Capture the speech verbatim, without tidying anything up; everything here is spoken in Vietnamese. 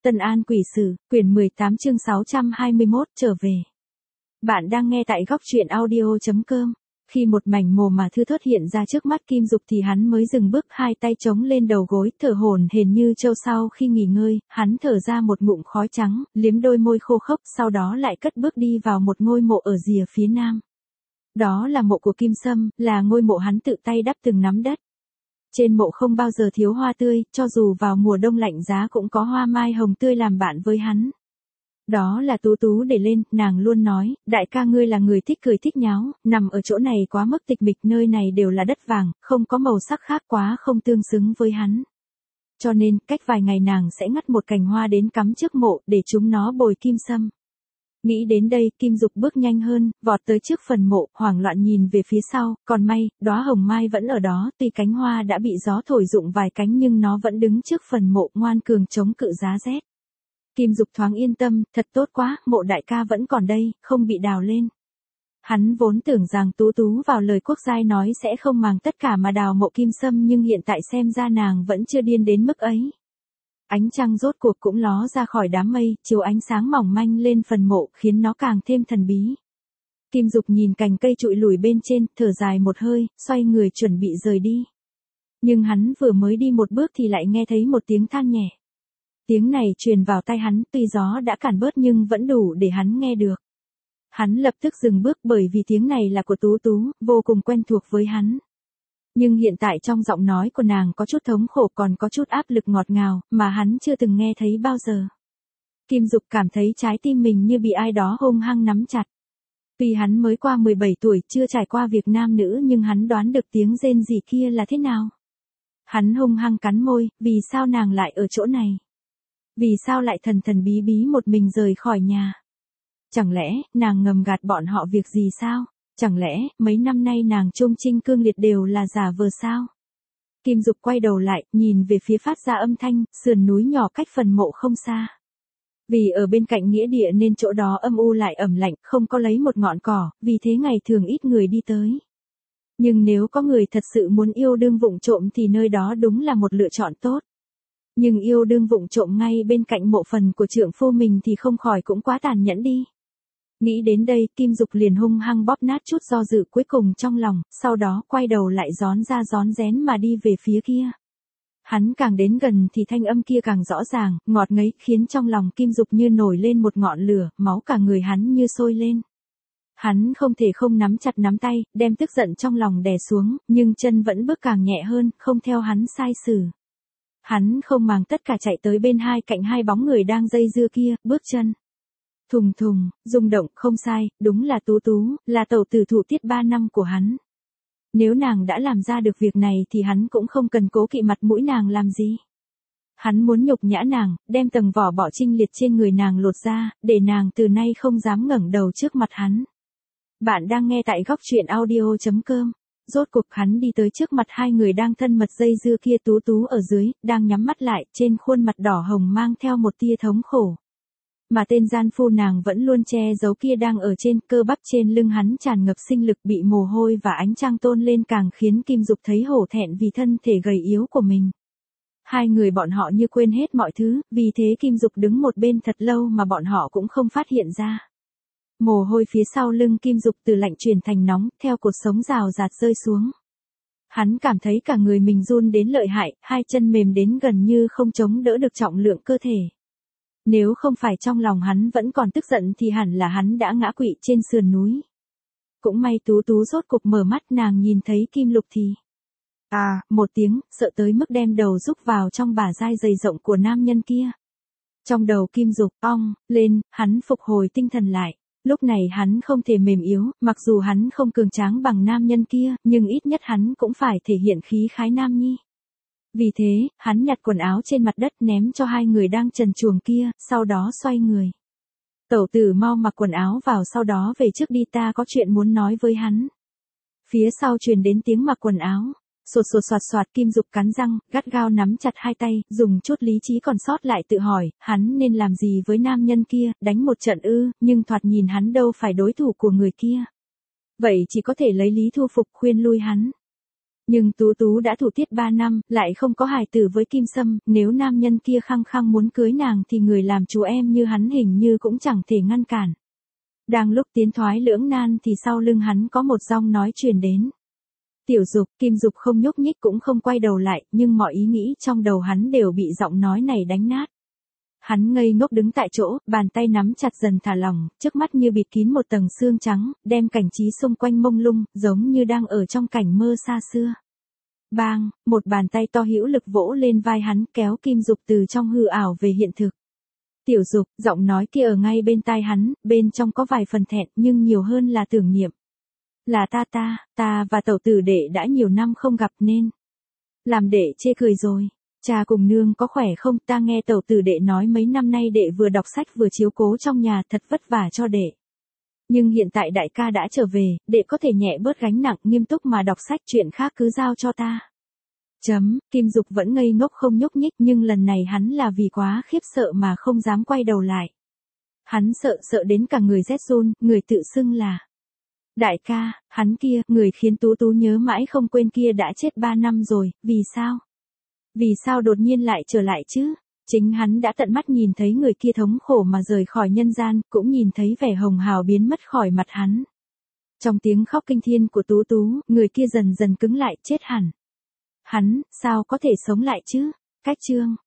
Tân An Quỷ Sử, quyển mười tám chương sáu trăm hai mươi mốt, trở về. Bạn đang nghe tại góc truyện audio chấm com. Khi một mảnh mồ mà thư thớt hiện ra trước mắt Kim Dục thì hắn mới dừng bước, hai tay chống lên đầu gối, thở hổn hển như trâu sau khi nghỉ ngơi, hắn thở ra một ngụm khói trắng, liếm đôi môi khô khốc, sau đó lại cất bước đi vào một ngôi mộ ở rìa phía nam. Đó là mộ của Kim Sâm, là ngôi mộ hắn tự tay đắp từng nắm đất. Trên mộ không bao giờ thiếu hoa tươi, cho dù vào mùa đông lạnh giá cũng có hoa mai hồng tươi làm bạn với hắn. Đó là Tú Tú để lên, nàng luôn nói, đại ca ngươi là người thích cười thích nháo, nằm ở chỗ này quá mức tịch mịch, nơi này đều là đất vàng, không có màu sắc khác, quá không tương xứng với hắn. Cho nên, cách vài ngày nàng sẽ ngắt một cành hoa đến cắm trước mộ, để chúng nó bồi Kim Sâm. Nghĩ đến đây, Kim Dục bước nhanh hơn, vọt tới trước phần mộ, hoảng loạn nhìn về phía sau, còn may, đóa hồng mai vẫn ở đó, tuy cánh hoa đã bị gió thổi rụng vài cánh nhưng nó vẫn đứng trước phần mộ, ngoan cường chống cự giá rét. Kim Dục thoáng yên tâm, thật tốt quá, mộ đại ca vẫn còn đây, không bị đào lên. Hắn vốn tưởng rằng Tú Tú vào lời Quốc Giai nói sẽ không màng tất cả mà đào mộ Kim Sâm, nhưng hiện tại xem ra nàng vẫn chưa điên đến mức ấy. Ánh trăng rốt cuộc cũng ló ra khỏi đám mây, chiếu ánh sáng mỏng manh lên phần mộ, khiến nó càng thêm thần bí. Kim Dục nhìn cành cây trụi lủi bên trên, thở dài một hơi, xoay người chuẩn bị rời đi. Nhưng hắn vừa mới đi một bước thì lại nghe thấy một tiếng than nhẹ. Tiếng này truyền vào tai hắn, tuy gió đã cản bớt nhưng vẫn đủ để hắn nghe được. Hắn lập tức dừng bước, bởi vì tiếng này là của Tú Tú, vô cùng quen thuộc với hắn. Nhưng hiện tại trong giọng nói của nàng có chút thống khổ, còn có chút áp lực ngọt ngào, mà hắn chưa từng nghe thấy bao giờ. Kim Dục cảm thấy trái tim mình như bị ai đó hung hăng nắm chặt. Tuy hắn mới qua mười bảy tuổi, chưa trải qua việc nam nữ, nhưng hắn đoán được tiếng rên rỉ kia là thế nào. Hắn hung hăng cắn môi, vì sao nàng lại ở chỗ này? Vì sao lại thần thần bí bí một mình rời khỏi nhà? Chẳng lẽ, nàng ngầm gạt bọn họ việc gì sao? Chẳng lẽ, mấy năm nay nàng trung trinh cương liệt đều là giả vờ sao? Kim Dục quay đầu lại, nhìn về phía phát ra âm thanh, sườn núi nhỏ cách phần mộ không xa. Vì ở bên cạnh nghĩa địa nên chỗ đó âm u lại ẩm lạnh, không có lấy một ngọn cỏ, vì thế ngày thường ít người đi tới. Nhưng nếu có người thật sự muốn yêu đương vụng trộm thì nơi đó đúng là một lựa chọn tốt. Nhưng yêu đương vụng trộm ngay bên cạnh mộ phần của trượng phu mình thì không khỏi cũng quá tàn nhẫn đi. Nghĩ đến đây, Kim Dục liền hung hăng bóp nát chút do dự cuối cùng trong lòng, sau đó quay đầu lại rón ra rón rén mà đi về phía kia. Hắn càng đến gần thì thanh âm kia càng rõ ràng, ngọt ngấy, khiến trong lòng Kim Dục như nổi lên một ngọn lửa, máu cả người hắn như sôi lên. Hắn không thể không nắm chặt nắm tay, đem tức giận trong lòng đè xuống, nhưng chân vẫn bước càng nhẹ hơn, không theo hắn sai sử. Hắn không màng tất cả chạy tới bên hai cạnh hai bóng người đang dây dưa kia, bước chân. Thùng thùng, rung động, không sai, đúng là Tú Tú, là tẩu tử thủ tiết ba năm của hắn. Nếu nàng đã làm ra được việc này thì hắn cũng không cần cố kỵ mặt mũi nàng làm gì. Hắn muốn nhục nhã nàng, đem tầng vỏ bọ trinh liệt trên người nàng lột ra, để nàng từ nay không dám ngẩng đầu trước mặt hắn. Bạn đang nghe tại góc truyện audio chấm com. Rốt cuộc hắn đi tới trước mặt hai người đang thân mật dây dưa kia, Tú Tú ở dưới, đang nhắm mắt lại, trên khuôn mặt đỏ hồng mang theo một tia thống khổ. Mà tên gian phu nàng vẫn luôn che giấu kia đang ở trên, cơ bắp trên lưng hắn tràn ngập sinh lực, bị mồ hôi và ánh trăng tôn lên càng khiến Kim Dục thấy hổ thẹn vì thân thể gầy yếu của mình. Hai người bọn họ như quên hết mọi thứ, vì thế Kim Dục đứng một bên thật lâu mà bọn họ cũng không phát hiện ra. Mồ hôi phía sau lưng Kim Dục từ lạnh chuyển thành nóng, theo cột sống rào rạt rơi xuống. Hắn cảm thấy cả người mình run đến lợi hại, hai chân mềm đến gần như không chống đỡ được trọng lượng cơ thể. Nếu không phải trong lòng hắn vẫn còn tức giận thì hẳn là hắn đã ngã quỵ trên sườn núi. Cũng may Tú Tú rốt cục mở mắt, nàng nhìn thấy Kim Lục thì à, một tiếng, sợ tới mức đem đầu rúc vào trong bả vai dày rộng của nam nhân kia. Trong đầu Kim Dục ong lên, hắn phục hồi tinh thần lại. Lúc này hắn không thể mềm yếu, mặc dù hắn không cường tráng bằng nam nhân kia, nhưng ít nhất hắn cũng phải thể hiện khí khái nam nhi. Vì thế, hắn nhặt quần áo trên mặt đất ném cho hai người đang trần truồng kia, sau đó xoay người. Tẩu tử mau mặc quần áo vào, sau đó về trước đi, ta có chuyện muốn nói với hắn. Phía sau truyền đến tiếng mặc quần áo. Sột sột soạt soạt, Kim Dục cắn răng, gắt gao nắm chặt hai tay, dùng chút lý trí còn sót lại tự hỏi, hắn nên làm gì với nam nhân kia, đánh một trận ư, nhưng thoạt nhìn hắn đâu phải đối thủ của người kia. Vậy chỉ có thể lấy lý thu phục khuyên lui hắn. Nhưng Tú Tú đã thủ tiết ba năm, lại không có hài tử với Kim Sâm, nếu nam nhân kia khăng khăng muốn cưới nàng thì người làm chú em như hắn hình như cũng chẳng thể ngăn cản. Đang lúc tiến thoái lưỡng nan thì sau lưng hắn có một giọng nói truyền đến. Tiểu Dục, Kim Dục không nhúc nhích cũng không quay đầu lại, nhưng mọi ý nghĩ trong đầu hắn đều bị giọng nói này đánh nát. Hắn ngây ngốc đứng tại chỗ, bàn tay nắm chặt dần thả lỏng, trước mắt như bịt kín một tầng sương trắng, đem cảnh trí xung quanh mông lung, giống như đang ở trong cảnh mơ xa xưa. Bang, một bàn tay to hữu lực vỗ lên vai hắn, kéo Kim Dục từ trong hư ảo về hiện thực. Tiểu Dục, giọng nói kia ở ngay bên tai hắn, bên trong có vài phần thẹn nhưng nhiều hơn là tưởng niệm. Là ta ta, ta và tẩu tử đệ đã nhiều năm không gặp nên. Làm đệ chê cười rồi. Cha cùng nương có khỏe không? Ta nghe tẩu tử đệ nói mấy năm nay đệ vừa đọc sách vừa chiếu cố trong nhà, thật vất vả cho đệ. Nhưng hiện tại đại ca đã trở về, đệ có thể nhẹ bớt gánh nặng, nghiêm túc mà đọc sách, chuyện khác cứ giao cho ta. Chấm, Kim Dục vẫn ngây ngốc không nhúc nhích, nhưng lần này hắn là vì quá khiếp sợ mà không dám quay đầu lại. Hắn sợ sợ đến cả người rét run, người tự xưng là đại ca, hắn kia, người khiến Tú Tú nhớ mãi không quên kia đã chết ba năm rồi, vì sao? Vì sao đột nhiên lại trở lại chứ? Chính hắn đã tận mắt nhìn thấy người kia thống khổ mà rời khỏi nhân gian, cũng nhìn thấy vẻ hồng hào biến mất khỏi mặt hắn. Trong tiếng khóc kinh thiên của Tú Tú, người kia dần dần cứng lại, chết hẳn. Hắn, sao có thể sống lại chứ? Cách chương